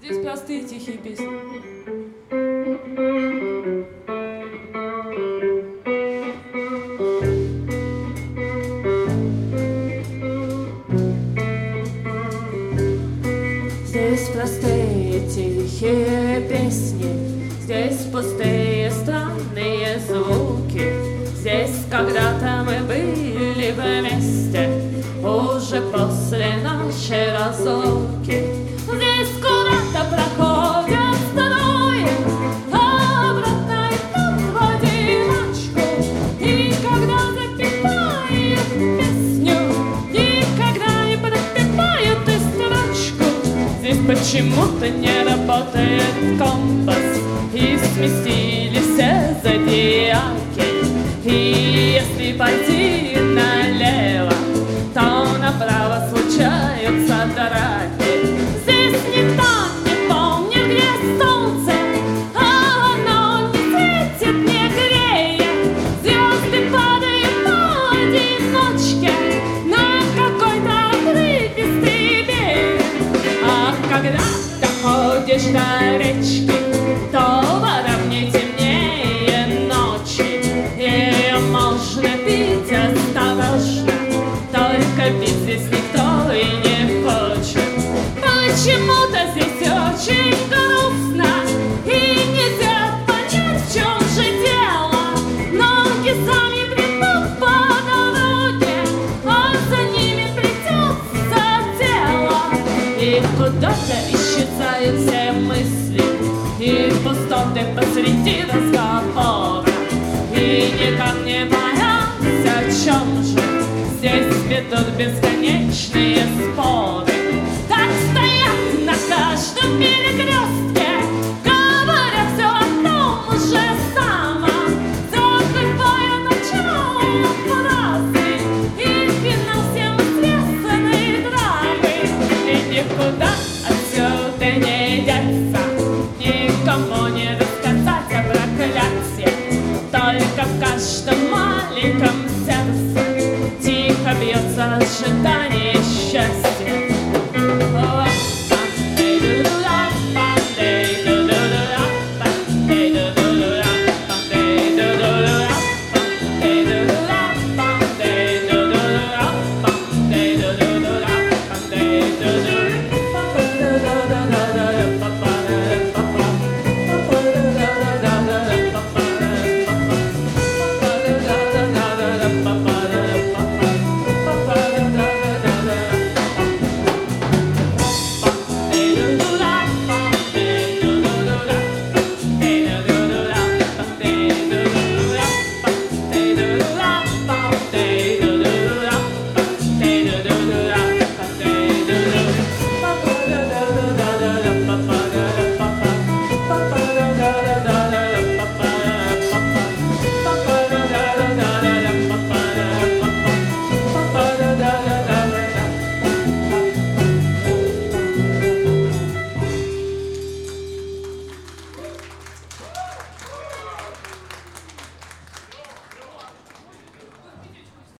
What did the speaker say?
Здесь простые тихие песни. Здесь простые тихие песни, здесь пустые странные звуки. Здесь когда-то мы были вместе, уже после нашей разлуки. Здесь куда-то проходят струи, обратно идут в одиночку. И когда запевают песню, никогда не пропевают и строчку. Здесь почему-то не работает компас, и сместились все зодиаки. И если пойти налево, то направо случаются драки. Здесь никто не помнит, где солнце, а оно не светит, не греет. Звезды падают поодиночке на какой-то отрывистый берег. А когда доходишь до речки, то вода в ней темнее ночи. Ее можно пить осторожно, только пить здесь никто и не хочет. Почему-то здесь очень грустно, и нельзя понять, в чем же дело. Ноги сами бредут по дороге, а за ними плетется тело. И куда-то исчезают все мысли, и пустоты посреди разговора. И никак не понять, о чем же здесь ведут бесконечные споры. Так стоят на каждом перекрестке, говоря все о том же самом, закрывая начало фразы и финал всем известной драмы. И никуда отсюда не